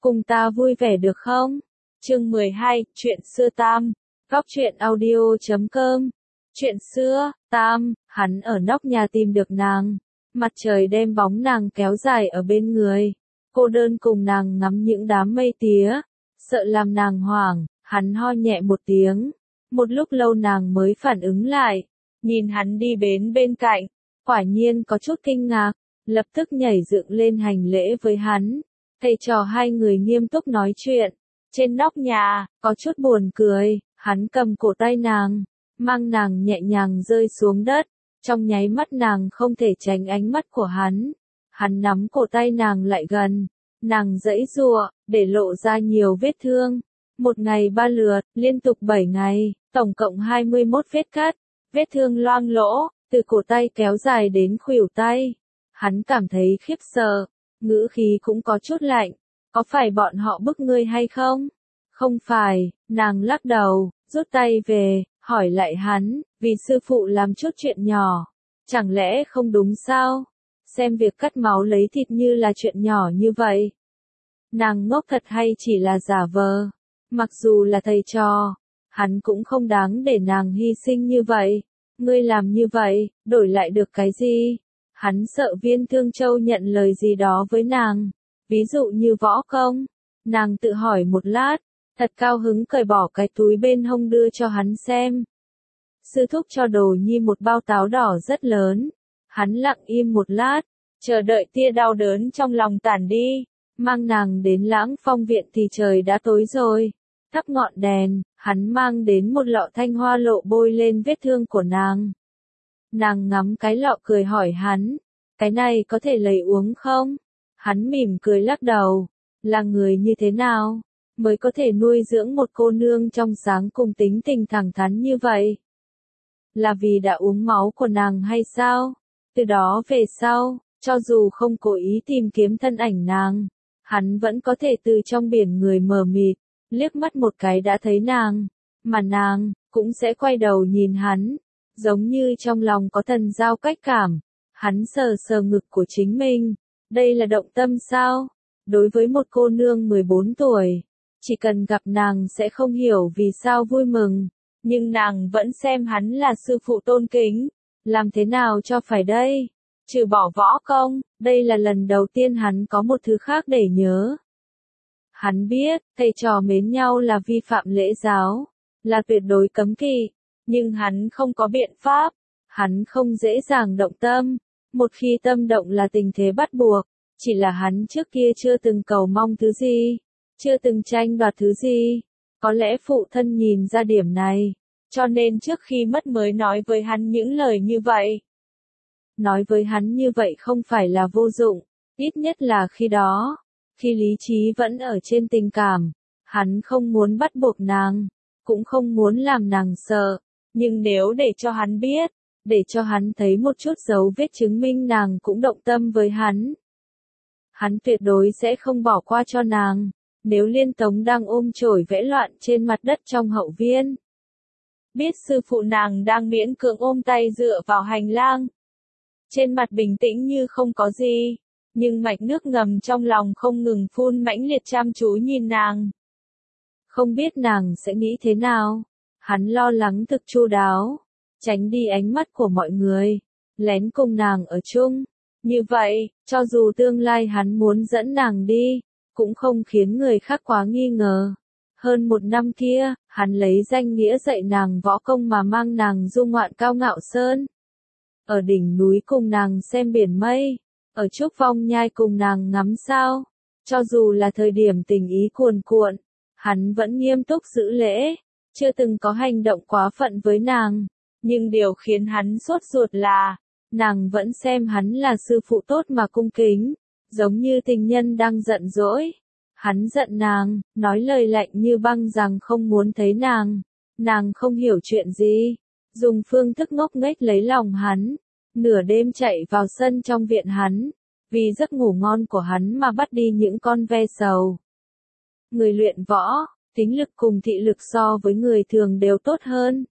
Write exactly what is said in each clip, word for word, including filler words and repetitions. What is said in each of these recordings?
cùng ta vui vẻ được không? Chương mười hai, chuyện xưa tam. Góc truyện audio chấm com. Chuyện xưa, tam, hắn ở nóc nhà tìm được nàng. Mặt trời đem bóng nàng kéo dài ở bên người. Cô đơn cùng nàng ngắm những đám mây tía. Sợ làm nàng hoảng, hắn ho nhẹ một tiếng. Một lúc lâu nàng mới phản ứng lại. Nhìn hắn đi bến bên cạnh. Quả nhiên có chút kinh ngạc. Lập tức nhảy dựng lên hành lễ với hắn. Thầy trò hai người nghiêm túc nói chuyện. Trên nóc nhà, có chút buồn cười, hắn cầm cổ tay nàng, mang nàng nhẹ nhàng rơi xuống đất. Trong nháy mắt nàng không thể tránh ánh mắt của hắn. Hắn nắm cổ tay nàng lại gần. Nàng giãy giụa, để lộ ra nhiều vết thương. Một ngày ba lượt, liên tục bảy ngày, tổng cộng hai mươi mốt vết cắt. Vết thương loang lỗ, từ cổ tay kéo dài đến khuỷu tay. Hắn cảm thấy khiếp sợ, ngữ khí cũng có chút lạnh. Có phải bọn họ bức ngươi hay không? Không phải, nàng lắc đầu, rút tay về, hỏi lại hắn, vì sư phụ làm chút chuyện nhỏ. Chẳng lẽ không đúng sao? Xem việc cắt máu lấy thịt như là chuyện nhỏ như vậy. Nàng ngốc thật hay chỉ là giả vờ? Mặc dù là thầy trò, hắn cũng không đáng để nàng hy sinh như vậy. Ngươi làm như vậy, đổi lại được cái gì? Hắn sợ Viên Thương Châu nhận lời gì đó với nàng. Ví dụ như võ công. Nàng tự hỏi một lát, thật cao hứng cởi bỏ cái túi bên hông đưa cho hắn xem. Sư thúc cho Đồ Nhi một bao táo đỏ rất lớn. Hắn lặng im một lát, chờ đợi tia đau đớn trong lòng tản đi. Mang nàng đến Lãng Phong viện thì trời đã tối rồi. Thắp ngọn đèn, hắn mang đến một lọ thanh hoa lộ bôi lên vết thương của nàng. Nàng ngắm cái lọ cười hỏi hắn, cái này có thể lấy uống không? Hắn mỉm cười lắc đầu, là người như thế nào, mới có thể nuôi dưỡng một cô nương trong sáng cùng tính tình thẳng thắn như vậy? Là vì đã uống máu của nàng hay sao? Từ đó về sau, cho dù không cố ý tìm kiếm thân ảnh nàng, hắn vẫn có thể từ trong biển người mờ mịt, liếc mắt một cái đã thấy nàng, mà nàng cũng sẽ quay đầu nhìn hắn, giống như trong lòng có thần giao cách cảm. Hắn sờ sờ ngực của chính mình, đây là động tâm sao? Đối với một cô nương mười bốn tuổi, chỉ cần gặp nàng sẽ không hiểu vì sao vui mừng, nhưng nàng vẫn xem hắn là sư phụ tôn kính. Làm thế nào cho phải đây? Trừ bỏ võ công, đây là lần đầu tiên hắn có một thứ khác để nhớ. Hắn biết, thầy trò mến nhau là vi phạm lễ giáo, là tuyệt đối cấm kỵ, nhưng hắn không có biện pháp, hắn không dễ dàng động tâm, một khi tâm động là tình thế bắt buộc, chỉ là hắn trước kia chưa từng cầu mong thứ gì, chưa từng tranh đoạt thứ gì, có lẽ phụ thân nhìn ra điểm này, cho nên trước khi mất mới nói với hắn những lời như vậy. Nói với hắn như vậy không phải là vô dụng, ít nhất là khi đó. Khi lý trí vẫn ở trên tình cảm, hắn không muốn bắt buộc nàng, cũng không muốn làm nàng sợ, nhưng nếu để cho hắn biết, để cho hắn thấy một chút dấu vết chứng minh nàng cũng động tâm với hắn, hắn tuyệt đối sẽ không bỏ qua cho nàng. Nếu Liên Tống đang ôm chổi vẽ loạn trên mặt đất trong hậu viên, biết sư phụ nàng đang miễn cưỡng ôm tay dựa vào hành lang, trên mặt bình tĩnh như không có gì, nhưng mạch nước ngầm trong lòng không ngừng phun mãnh liệt chăm chú nhìn nàng. Không biết nàng sẽ nghĩ thế nào, hắn lo lắng thực chu đáo, tránh đi ánh mắt của mọi người, lén cùng nàng ở chung. Như vậy, cho dù tương lai hắn muốn dẫn nàng đi, cũng không khiến người khác quá nghi ngờ. Hơn một năm kia, hắn lấy danh nghĩa dạy nàng võ công mà mang nàng du ngoạn Cao Ngạo Sơn. Ở đỉnh núi cùng nàng xem biển mây. Ở Trúc Phong Nhai cùng nàng ngắm sao. Cho dù là thời điểm tình ý cuồn cuộn, hắn vẫn nghiêm túc giữ lễ, chưa từng có hành động quá phận với nàng. Nhưng điều khiến hắn sốt ruột là, nàng vẫn xem hắn là sư phụ tốt mà cung kính, giống như tình nhân đang giận dỗi. Hắn giận nàng, nói lời lạnh như băng rằng không muốn thấy nàng. Nàng không hiểu chuyện gì, dùng phương thức ngốc nghếch lấy lòng hắn. Nửa đêm chạy vào sân trong viện hắn, vì giấc ngủ ngon của hắn mà bắt đi những con ve sầu. Người luyện võ, tính lực cùng thị lực so với người thường đều tốt hơn.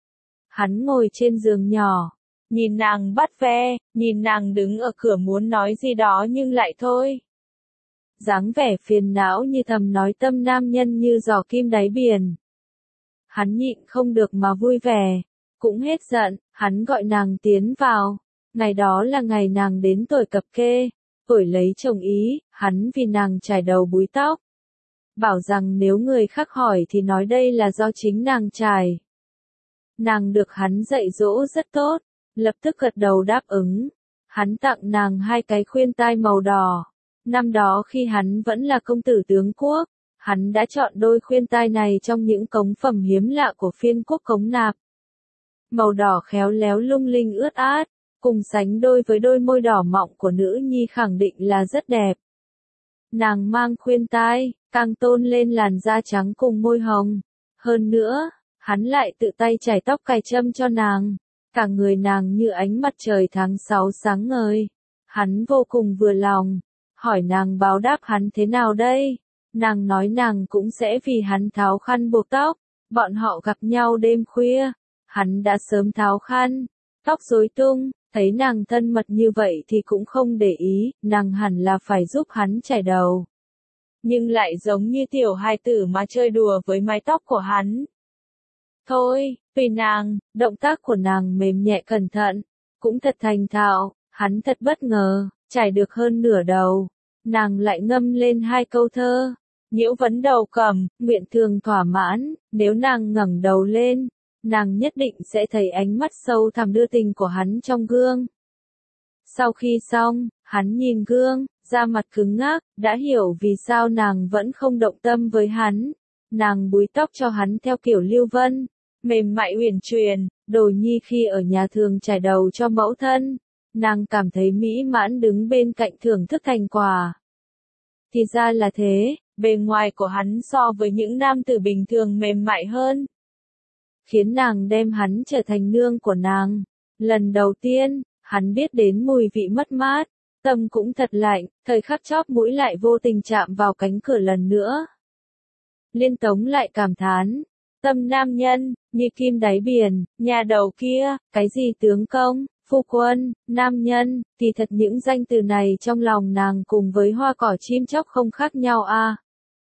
Hắn ngồi trên giường nhỏ, nhìn nàng bắt ve, nhìn nàng đứng ở cửa muốn nói gì đó nhưng lại thôi. dáng vẻ phiền não như thầm nói tâm nam nhân như giò kim đáy biển. Hắn nhịn không được mà vui vẻ, cũng hết giận, hắn gọi nàng tiến vào. Ngày đó là ngày nàng đến tuổi cập kê, tuổi lấy chồng ý, hắn vì nàng chải đầu búi tóc. Bảo rằng nếu người khác hỏi thì nói đây là do chính nàng chải. Nàng được hắn dạy dỗ rất tốt, lập tức gật đầu đáp ứng. Hắn tặng nàng hai cái khuyên tai màu đỏ. Năm đó khi hắn vẫn là công tử tướng quốc, hắn đã chọn đôi khuyên tai này trong những cống phẩm hiếm lạ của phiên quốc Cống Nạp. Màu đỏ khéo léo lung linh ướt át, cùng sánh đôi với đôi môi đỏ mọng của nữ nhi khẳng định là rất đẹp. Nàng mang khuyên tai, càng tôn lên làn da trắng cùng môi hồng. Hơn nữa, hắn lại tự tay chải tóc cài châm cho nàng. Cả người nàng như ánh mặt trời tháng sáu sáng ngời. Hắn vô cùng vừa lòng, hỏi nàng báo đáp hắn thế nào đây? Nàng nói nàng cũng sẽ vì hắn tháo khăn buộc tóc. Bọn họ gặp nhau đêm khuya, hắn đã sớm tháo khăn, tóc rối tung, thấy nàng thân mật như vậy thì cũng không để ý, nàng hẳn là phải giúp hắn chải đầu. Nhưng lại giống như tiểu hài tử mà chơi đùa với mái tóc của hắn. Thôi, tùy nàng, động tác của nàng mềm nhẹ cẩn thận, cũng thật thành thạo, hắn thật bất ngờ, chải được hơn nửa đầu. Nàng lại ngâm lên hai câu thơ. Nhiễu vấn đầu cầm, nguyện thường thỏa mãn, nếu nàng ngẩng đầu lên, nàng nhất định sẽ thấy ánh mắt sâu thẳm đưa tình của hắn trong gương. Sau khi xong, hắn nhìn gương, da mặt cứng ngắc, đã hiểu vì sao nàng vẫn không động tâm với hắn. Nàng búi tóc cho hắn theo kiểu Lưu Vân, mềm mại uyển chuyển, Đồ Nhi khi ở nhà thường chải đầu cho mẫu thân. Nàng cảm thấy mỹ mãn đứng bên cạnh thưởng thức thành quả. Thì ra là thế, bề ngoài của hắn so với những nam tử bình thường mềm mại hơn. Khiến nàng đem hắn trở thành nương của nàng. Lần đầu tiên, hắn biết đến mùi vị mất mát, tâm cũng thật lạnh, thời khắc chóp mũi lại vô tình chạm vào cánh cửa lần nữa. Liên Tống lại cảm thán, tâm nam nhân, như kim đáy biển, nhà đầu kia, cái gì tướng công, phu quân, nam nhân, thì thật những danh từ này trong lòng nàng cùng với hoa cỏ chim chóc không khác nhau à.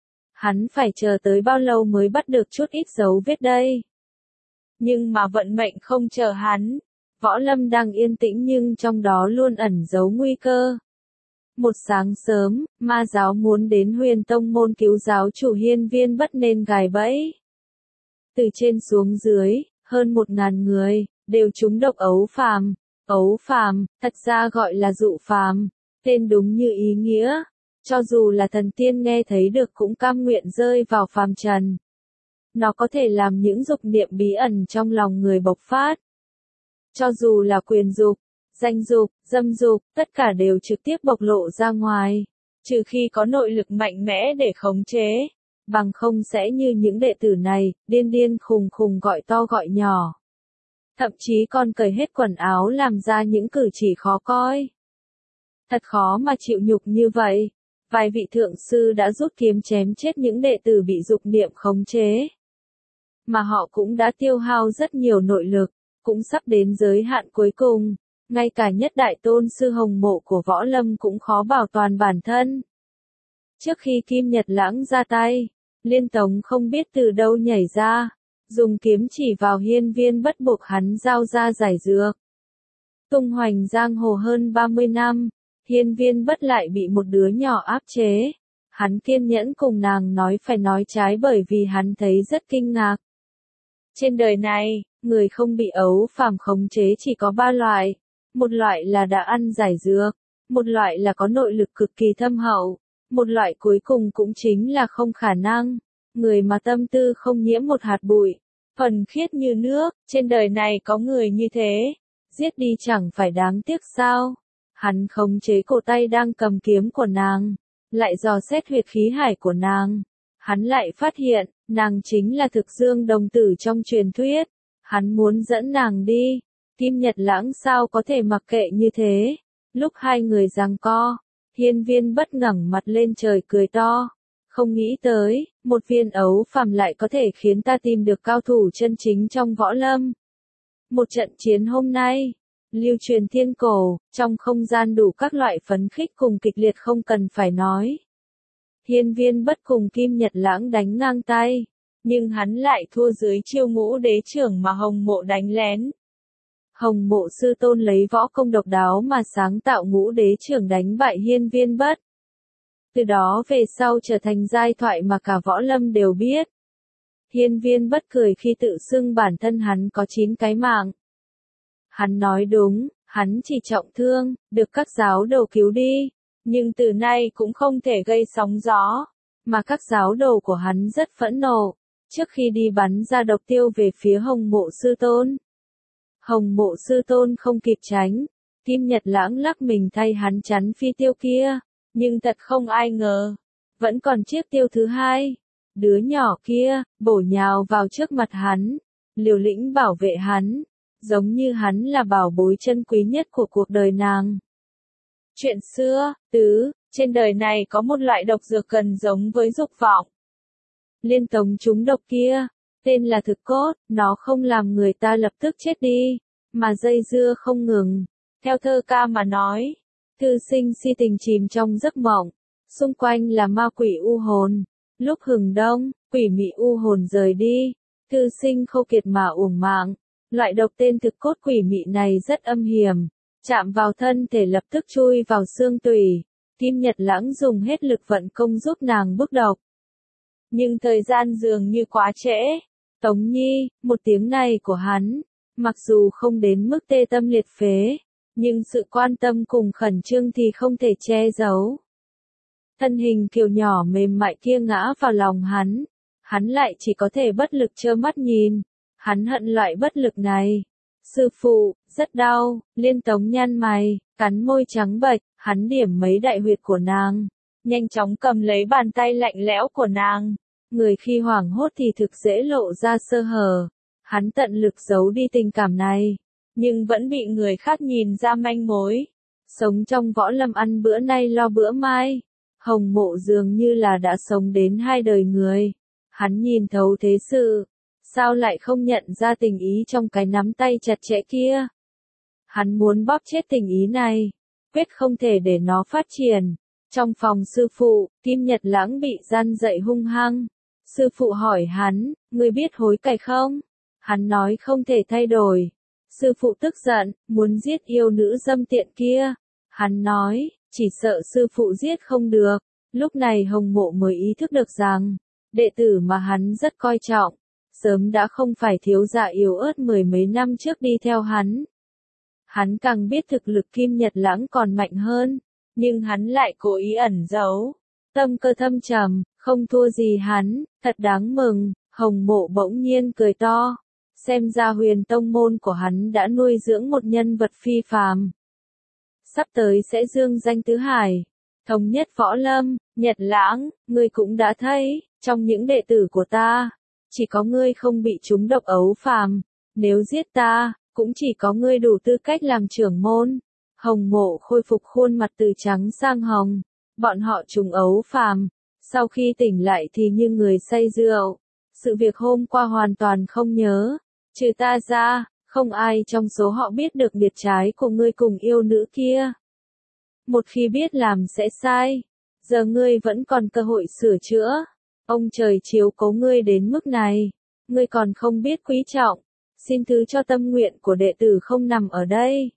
Hắn phải chờ tới bao lâu mới bắt được chút ít dấu vết đây. Nhưng mà vận mệnh không chờ hắn. Võ Lâm đang yên tĩnh nhưng trong đó luôn ẩn giấu nguy cơ. Một sáng sớm, ma giáo muốn đến Huyền Tông môn cứu giáo chủ Hiên Viên Bất nên gài bẫy. Từ trên xuống dưới, hơn một ngàn người, đều trúng độc ấu phàm. Ấu phàm, thật ra gọi là dụ phàm, tên đúng như ý nghĩa. Cho dù là thần tiên nghe thấy được cũng cam nguyện rơi vào phàm trần. Nó có thể làm những dục niệm bí ẩn trong lòng người bộc phát. Cho dù là quyền dục, danh dục, dâm dục, tất cả đều trực tiếp bộc lộ ra ngoài. Trừ khi có nội lực mạnh mẽ để khống chế. Bằng không sẽ như những đệ tử này, điên điên khùng khùng gọi to gọi nhỏ. Thậm chí còn cởi hết quần áo làm ra những cử chỉ khó coi. Thật khó mà chịu nhục như vậy. Vài vị thượng sư đã rút kiếm chém chết những đệ tử bị dục niệm khống chế. Mà họ cũng đã tiêu hao rất nhiều nội lực, cũng sắp đến giới hạn cuối cùng. Ngay cả nhất đại tôn sư hồng mộ của Võ Lâm cũng khó bảo toàn bản thân. Trước khi Kim Nhật Lãng ra tay, Liên Tống không biết từ đâu nhảy ra, dùng kiếm chỉ vào Hiên Viên Bất buộc hắn giao ra giải dược. Tung hoành giang hồ hơn ba mươi năm, Hiên Viên Bất lại bị một đứa nhỏ áp chế. Hắn kiên nhẫn cùng nàng nói phải nói trái bởi vì hắn thấy rất kinh ngạc. Trên đời này, người không bị ấu phàm khống chế chỉ có ba loại. Một loại là đã ăn giải dược, một loại là có nội lực cực kỳ thâm hậu, một loại cuối cùng cũng chính là không khả năng. Người mà tâm tư không nhiễm một hạt bụi, thuần khiết như nước, trên đời này có người như thế, giết đi chẳng phải đáng tiếc sao? Hắn khống chế cổ tay đang cầm kiếm của nàng, lại dò xét huyệt khí hải của nàng. Hắn lại phát hiện, nàng chính là thực dương đồng tử trong truyền thuyết. Hắn muốn dẫn nàng đi. Kim Nhật Lãng sao có thể mặc kệ như thế? Lúc hai người giằng co, Hiên Viên Bất ngẩng mặt lên trời cười to. Không nghĩ tới, một viên ấu phàm lại có thể khiến ta tìm được cao thủ chân chính trong võ lâm. Một trận chiến hôm nay, lưu truyền thiên cổ, trong không gian đủ các loại phấn khích cùng kịch liệt không cần phải nói. Hiên Viên Bất cùng Kim Nhật Lãng đánh ngang tay, nhưng hắn lại thua dưới chiêu Ngũ Đế trưởng mà Hồng Mộ đánh lén. Hồng Mộ sư tôn lấy võ công độc đáo mà sáng tạo Ngũ Đế trưởng đánh bại Hiên Viên Bất. Từ đó về sau trở thành giai thoại mà cả võ lâm đều biết. Hiên Viên Bất cười khi tự xưng bản thân hắn có chín cái mạng. Hắn nói đúng, hắn chỉ trọng thương, được các giáo đồ cứu đi, nhưng từ nay cũng không thể gây sóng gió, mà các giáo đồ của hắn rất phẫn nộ, trước khi đi bắn ra độc tiêu về phía Hồng Mộ sư tôn. Hồng Mộ sư tôn không kịp tránh, Kim Nhật Lãng lắc mình thay hắn chắn phi tiêu kia, nhưng thật không ai ngờ, vẫn còn chiếc tiêu thứ hai. Đứa nhỏ kia, bổ nhào vào trước mặt hắn, liều lĩnh bảo vệ hắn, giống như hắn là bảo bối chân quý nhất của cuộc đời nàng. Chuyện xưa, tứ, trên đời này có một loại độc dược gần giống với dục vọng. Liên Tống trúng độc kia, tên là thực cốt, nó không làm người ta lập tức chết đi, mà dây dưa không ngừng. Theo thơ ca mà nói, thư sinh si tình chìm trong giấc mộng, xung quanh là ma quỷ u hồn. Lúc hừng đông, quỷ mị u hồn rời đi, thư sinh khô kiệt mà uổng mạng. Loại độc tên thực cốt quỷ mị này rất âm hiểm, chạm vào thân thể lập tức chui vào xương tủy. Kim Nhật Lãng dùng hết lực vận công giúp nàng bức độc. Nhưng thời gian dường như quá trễ. Tống Nhi, một tiếng này của hắn, mặc dù không đến mức tê tâm liệt phế, nhưng sự quan tâm cùng khẩn trương thì không thể che giấu. Thân hình kiều nhỏ mềm mại kia ngã vào lòng hắn, hắn lại chỉ có thể bất lực trơ mắt nhìn, hắn hận loại bất lực này. Sư phụ, rất đau, Liên Tống nhăn mày, cắn môi trắng bệch, hắn điểm mấy đại huyệt của nàng, nhanh chóng cầm lấy bàn tay lạnh lẽo của nàng. Người khi hoảng hốt thì thực dễ lộ ra sơ hở, hắn tận lực giấu đi tình cảm này, nhưng vẫn bị người khác nhìn ra manh mối. Sống trong võ lâm ăn bữa nay lo bữa mai. Hồng Mộ dường như là đã sống đến hai đời người. Hắn nhìn thấu thế sự, sao lại không nhận ra tình ý trong cái nắm tay chặt chẽ kia. Hắn muốn bóp chết tình ý này, quyết không thể để nó phát triển. Trong phòng sư phụ, Kim Nhật Lãng bị gian dậy hung hăng. Sư phụ hỏi hắn, ngươi biết hối cải không? Hắn nói không thể thay đổi. Sư phụ tức giận, muốn giết yêu nữ dâm tiện kia. Hắn nói, chỉ sợ sư phụ giết không được. Lúc này Hồng Mộ mới ý thức được rằng, đệ tử mà hắn rất coi trọng, sớm đã không phải thiếu gia yếu ớt mười mấy năm trước đi theo hắn. Hắn càng biết thực lực Kim Nhật Lãng còn mạnh hơn, nhưng hắn lại cố ý ẩn giấu. Tâm cơ thâm trầm, không thua gì hắn, thật đáng mừng. Hồng Mộ bỗng nhiên cười to, xem ra Huyền tông môn của hắn đã nuôi dưỡng một nhân vật phi phàm. Sắp tới sẽ dương danh tứ hải, thống nhất võ lâm. Nhật Lãng, ngươi cũng đã thấy, trong những đệ tử của ta, chỉ có ngươi không bị trúng độc ấu phàm, nếu giết ta, cũng chỉ có ngươi đủ tư cách làm trưởng môn. Hồng Mộ khôi phục khuôn mặt từ trắng sang hồng, bọn họ trúng ấu phàm, sau khi tỉnh lại thì như người say rượu, sự việc hôm qua hoàn toàn không nhớ, trừ ta ra, không ai trong số họ biết được biệt trái của ngươi cùng yêu nữ kia. Một khi biết làm sẽ sai, giờ ngươi vẫn còn cơ hội sửa chữa. Ông trời chiếu cố ngươi đến mức này, ngươi còn không biết quý trọng, xin thứ cho tâm nguyện của đệ tử không nằm ở đây.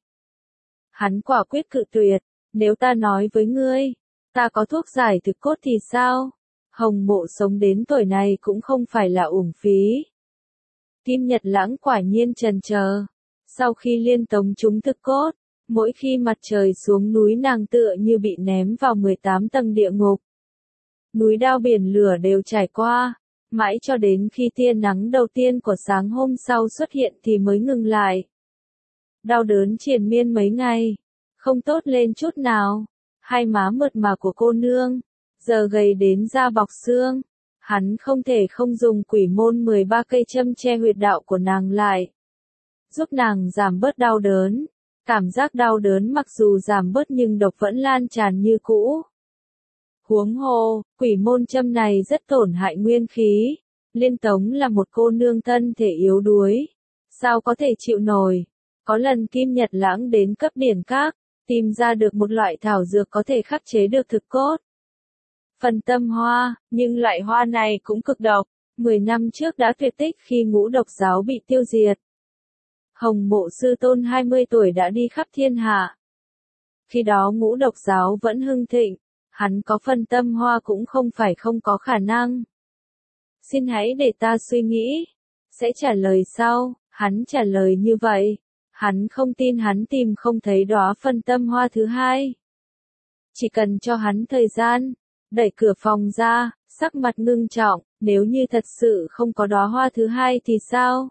Hắn quả quyết cự tuyệt, nếu ta nói với ngươi, ta có thuốc giải thực cốt thì sao? Hồng Mộ sống đến tuổi này cũng không phải là uổng phí. Kim Nhật Lãng quả nhiên trần chờ. Sau khi Liên Tống trúng thực cốt, mỗi khi mặt trời xuống núi nàng tựa như bị ném vào mười tám tầng địa ngục. Núi đao biển lửa đều trải qua, mãi cho đến khi tia nắng đầu tiên của sáng hôm sau xuất hiện thì mới ngừng lại. Đau đớn triền miên mấy ngày, không tốt lên chút nào. Hai má mượt mà của cô nương, giờ gầy đến da bọc xương. Hắn không thể không dùng quỷ môn mười ba cây châm che huyệt đạo của nàng lại, giúp nàng giảm bớt đau đớn. Cảm giác đau đớn mặc dù giảm bớt nhưng độc vẫn lan tràn như cũ. Huống hồ, quỷ môn châm này rất tổn hại nguyên khí. Liên Tống là một cô nương thân thể yếu đuối, sao có thể chịu nổi. Có lần Kim Nhật Lãng đến cấp điển các, tìm ra được một loại thảo dược có thể khắc chế được thực cốt. Phân tâm hoa, nhưng loại hoa này cũng cực độc, mười năm trước đã tuyệt tích khi ngũ độc giáo bị tiêu diệt. Hồng Mộ Sư Tôn hai mươi tuổi đã đi khắp thiên hạ. Khi đó ngũ độc giáo vẫn hưng thịnh, hắn có phân tâm hoa cũng không phải không có khả năng. Xin hãy để ta suy nghĩ, sẽ trả lời sau, hắn trả lời như vậy. Hắn không tin hắn tìm không thấy đóa phân tâm hoa thứ hai. Chỉ cần cho hắn thời gian, đẩy cửa phòng ra, sắc mặt ngưng trọng, nếu như thật sự không có đóa hoa thứ hai thì sao?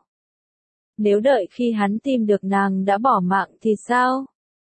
Nếu đợi khi hắn tìm được nàng đã bỏ mạng thì sao?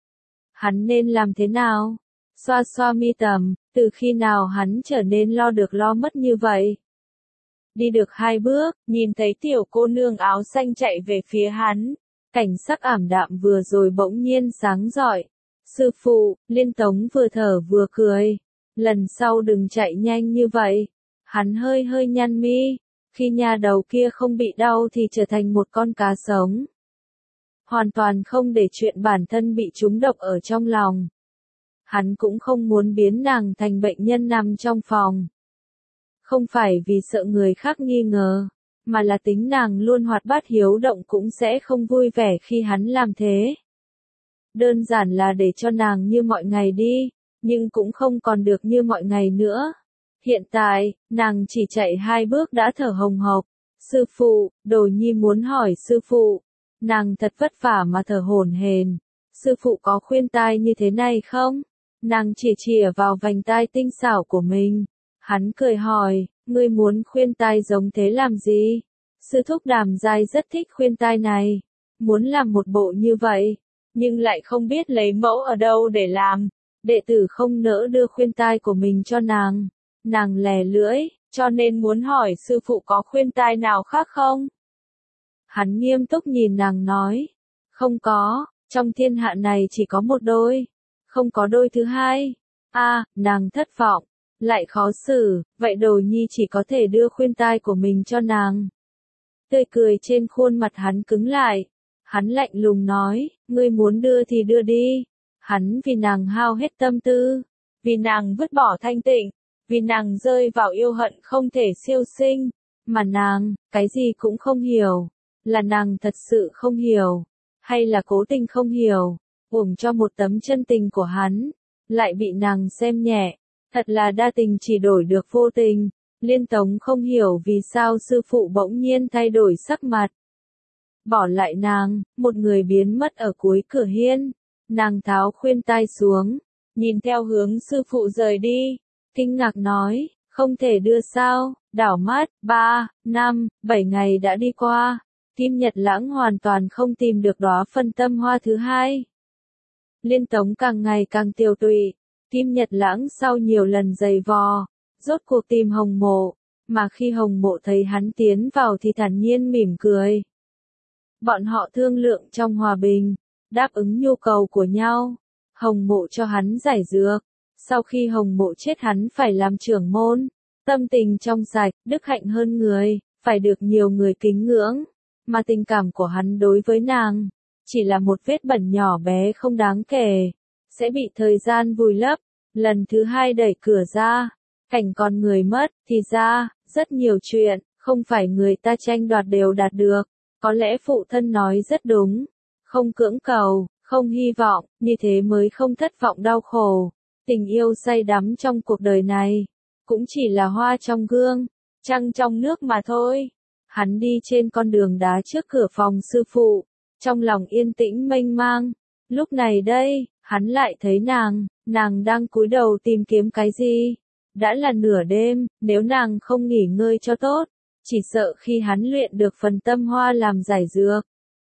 Hắn nên làm thế nào? Xoa xoa mi tầm, từ khi nào hắn trở nên lo được lo mất như vậy? Đi được hai bước, nhìn thấy tiểu cô nương áo xanh chạy về phía hắn. Cảnh sắc ảm đạm vừa rồi bỗng nhiên sáng rọi. Sư phụ, Liên Tống vừa thở vừa cười. Lần sau đừng chạy nhanh như vậy. Hắn hơi hơi nhăn mi. Khi nha đầu kia không bị đau thì trở thành một con cá sống. Hoàn toàn không để chuyện bản thân bị trúng độc ở trong lòng. Hắn cũng không muốn biến nàng thành bệnh nhân nằm trong phòng. Không phải vì sợ người khác nghi ngờ, mà là tính nàng luôn hoạt bát hiếu động cũng sẽ không vui vẻ khi hắn làm thế. Đơn giản là để cho nàng như mọi ngày đi, nhưng cũng không còn được như mọi ngày nữa. Hiện tại, nàng chỉ chạy hai bước đã thở hồng hộc. Sư phụ, Đồ Nhi muốn hỏi sư phụ. Nàng thật vất vả mà thở hổn hển. Sư phụ có khuyên tai như thế này không? Nàng chỉ chìa vào vành tai tinh xảo của mình. Hắn cười hỏi, ngươi muốn khuyên tai giống thế làm gì? Sư thúc Đàm Giai rất thích khuyên tai này. Muốn làm một bộ như vậy, nhưng lại không biết lấy mẫu ở đâu để làm. Đệ tử không nỡ đưa khuyên tai của mình cho nàng. Nàng lè lưỡi, cho nên muốn hỏi sư phụ có khuyên tai nào khác không? Hắn nghiêm túc nhìn nàng nói, không có, trong thiên hạ này chỉ có một đôi, không có đôi thứ hai. A, à, nàng thất vọng, lại khó xử, vậy Đồ Nhi chỉ có thể đưa khuyên tai của mình cho nàng. Tươi cười trên khuôn mặt hắn cứng lại, hắn lạnh lùng nói, ngươi muốn đưa thì đưa đi. Hắn vì nàng hao hết tâm tư, vì nàng vứt bỏ thanh tịnh, vì nàng rơi vào yêu hận không thể siêu sinh, mà nàng, cái gì cũng không hiểu, là nàng thật sự không hiểu, hay là cố tình không hiểu, uổng cho một tấm chân tình của hắn, lại bị nàng xem nhẹ, thật là đa tình chỉ đổi được vô tình. Liên Tống không hiểu vì sao sư phụ bỗng nhiên thay đổi sắc mặt. Bỏ lại nàng, một người biến mất ở cuối cửa hiên, nàng tháo khuyên tai xuống, nhìn theo hướng sư phụ rời đi. Kinh ngạc nói, không thể đưa sao, đảo mắt, ba, năm, bảy ngày đã đi qua, Kim Nhật Lãng hoàn toàn không tìm được đóa phân tâm hoa thứ hai. Liên Tống càng ngày càng tiêu tụy, Kim Nhật Lãng sau nhiều lần giày vò, rốt cuộc tìm Hồng Mộ, mà khi Hồng Mộ thấy hắn tiến vào thì thản nhiên mỉm cười. Bọn họ thương lượng trong hòa bình, đáp ứng nhu cầu của nhau, Hồng Mộ cho hắn giải dược. Sau khi Hồng Mộ chết hắn phải làm trưởng môn, tâm tình trong sạch, đức hạnh hơn người, phải được nhiều người kính ngưỡng, mà tình cảm của hắn đối với nàng, chỉ là một vết bẩn nhỏ bé không đáng kể, sẽ bị thời gian vùi lấp. Lần thứ hai đẩy cửa ra, cảnh con người mất, thì ra, rất nhiều chuyện, không phải người ta tranh đoạt đều đạt được, có lẽ phụ thân nói rất đúng, không cưỡng cầu, không hy vọng, như thế mới không thất vọng đau khổ. Tình yêu say đắm trong cuộc đời này, cũng chỉ là hoa trong gương, trăng trong nước mà thôi. Hắn đi trên con đường đá trước cửa phòng sư phụ, trong lòng yên tĩnh mênh mang. Lúc này đây, hắn lại thấy nàng, nàng đang cúi đầu tìm kiếm cái gì. Đã là nửa đêm, nếu nàng không nghỉ ngơi cho tốt, chỉ sợ khi hắn luyện được phần tâm hoa làm giải dược,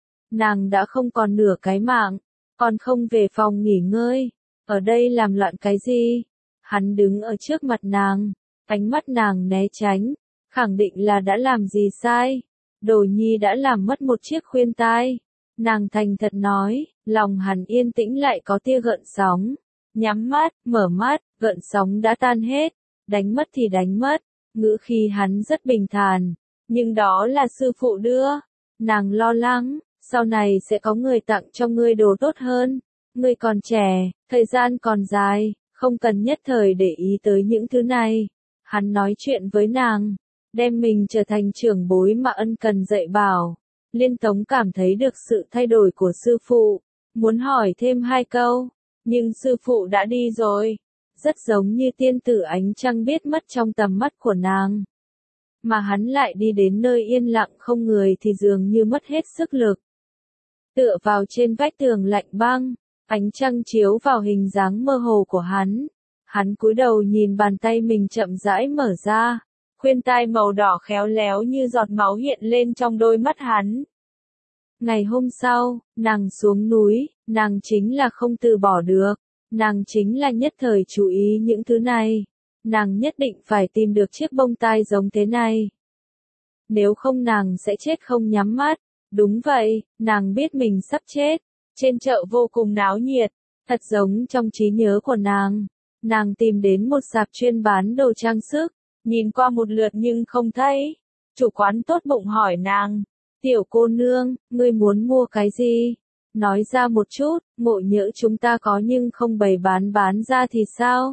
nàng đã không còn nửa cái mạng, còn không về phòng nghỉ ngơi. Ở đây làm loạn cái gì? Hắn đứng ở trước mặt nàng, ánh mắt nàng né tránh, khẳng định là đã làm gì sai. Đồ Nhi đã làm mất một chiếc khuyên tai. Nàng thành thật nói, lòng hắn yên tĩnh lại có tia gợn sóng. Nhắm mắt, mở mắt, gợn sóng đã tan hết. Đánh mất thì đánh mất, ngữ khí hắn rất bình thản. Nhưng đó là sư phụ đưa. Nàng lo lắng, sau này sẽ có người tặng cho ngươi đồ tốt hơn. Ngươi còn trẻ, thời gian còn dài, Không cần nhất thời để ý tới những thứ này. Hắn nói chuyện với nàng, đem mình trở thành trưởng bối mà ân cần dạy bảo. Liên Tống cảm thấy được sự thay đổi của sư phụ, muốn hỏi thêm hai câu, nhưng sư phụ đã đi rồi. Rất giống như tiên tử ánh trăng biết mất trong tầm mắt của nàng. Mà hắn lại đi đến nơi yên lặng không người thì dường như mất hết sức lực. Tựa vào trên vách tường lạnh băng, ánh trăng chiếu vào hình dáng mơ hồ của hắn. Hắn cúi đầu nhìn bàn tay mình chậm rãi mở ra, khuyên tai màu đỏ khéo léo như giọt máu hiện lên trong đôi mắt hắn. Ngày hôm sau, nàng xuống núi, nàng chính là không từ bỏ được, nàng chính là nhất thời chú ý những thứ này. Nàng nhất định phải tìm được chiếc bông tai giống thế này. Nếu không nàng sẽ chết không nhắm mắt. Đúng vậy, nàng biết mình sắp chết. Trên chợ vô cùng náo nhiệt, thật giống trong trí nhớ của nàng. Nàng tìm đến một sạp chuyên bán đồ trang sức, nhìn qua một lượt nhưng không thấy. Chủ quán tốt bụng hỏi nàng, tiểu cô nương, ngươi muốn mua cái gì? Nói ra một chút, ngộ nhỡ chúng ta có nhưng không bày bán bán ra thì sao?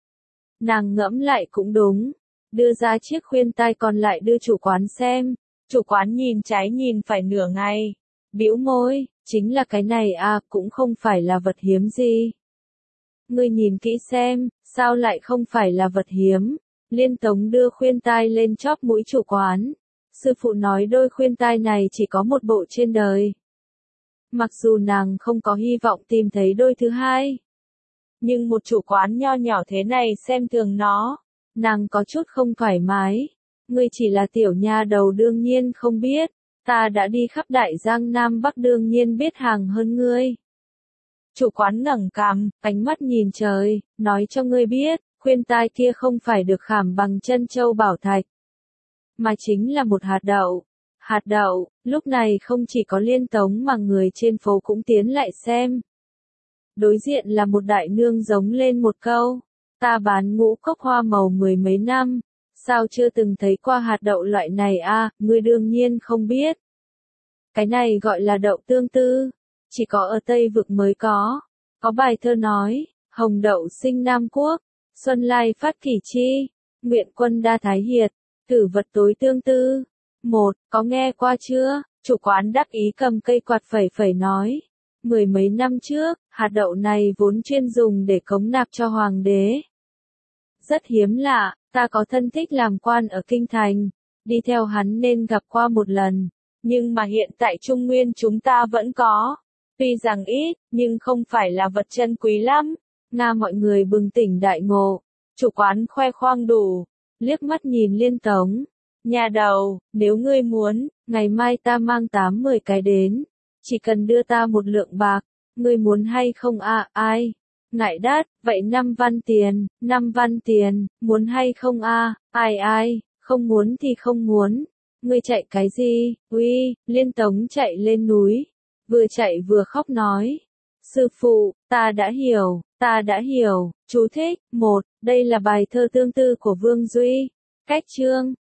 Nàng ngẫm lại cũng đúng, đưa ra chiếc khuyên tai còn lại đưa chủ quán xem. Chủ quán nhìn trái nhìn phải nửa ngày, bĩu môi, chính là cái này à, cũng không phải là vật hiếm gì. Ngươi nhìn kỹ xem, sao lại không phải là vật hiếm? Liên Tống đưa khuyên tai lên chóp mũi chủ quán. Sư phụ nói đôi khuyên tai này chỉ có một bộ trên đời. Mặc dù nàng không có hy vọng tìm thấy đôi thứ hai. Nhưng một chủ quán nho nhỏ thế này xem thường nó. Nàng có chút không thoải mái. Ngươi chỉ là tiểu nha đầu đương nhiên không biết. Ta đã đi khắp đại giang Nam Bắc đương nhiên biết hàng hơn ngươi. Chủ quán ngẩng cằm, ánh mắt nhìn trời, nói cho ngươi biết, khuyên tai kia không phải được khảm bằng chân châu bảo thạch. Mà chính là một hạt đậu. Hạt đậu, lúc này không chỉ có Liên Tống mà người trên phố cũng tiến lại xem. Đối diện là một đại nương giống lên một câu. Ta bán ngũ cốc hoa màu mười mấy năm. Sao chưa từng thấy qua hạt đậu loại này à, ngươi đương nhiên không biết. Cái này gọi là đậu tương tư. Chỉ có ở Tây Vực mới có. Có bài thơ nói, hồng đậu sinh Nam Quốc, xuân lai phát kỷ chi, nguyện quân đa thái hiệt, tử vật tối tương tư. Một, có nghe qua chưa? Chủ quán đắc ý cầm cây quạt phẩy phẩy nói. Mười mấy năm trước, hạt đậu này vốn chuyên dùng để cống nạp cho hoàng đế. Rất hiếm lạ, ta có thân thích làm quan ở Kinh Thành, đi theo hắn nên gặp qua một lần. Nhưng mà hiện tại Trung Nguyên chúng ta vẫn có. Tuy rằng ít, nhưng không phải là vật chân quý lắm. Nga mọi người bừng tỉnh đại ngộ. Chủ quán khoe khoang đủ, liếc mắt nhìn Liên Tống. Nhà đầu, nếu ngươi muốn, ngày mai ta mang tám mười cái đến. Chỉ cần đưa ta một lượng bạc, ngươi muốn hay không à, ai? Ngại đắt, vậy năm văn tiền, năm văn tiền, muốn hay không à, ai ai, không muốn thì không muốn. Ngươi chạy cái gì, uy, Liên Tống chạy lên núi. Vừa chạy vừa khóc nói. Sư phụ, ta đã hiểu, ta đã hiểu, chú thích, một, đây là bài thơ tương tư của Vương Duy. Cách chương,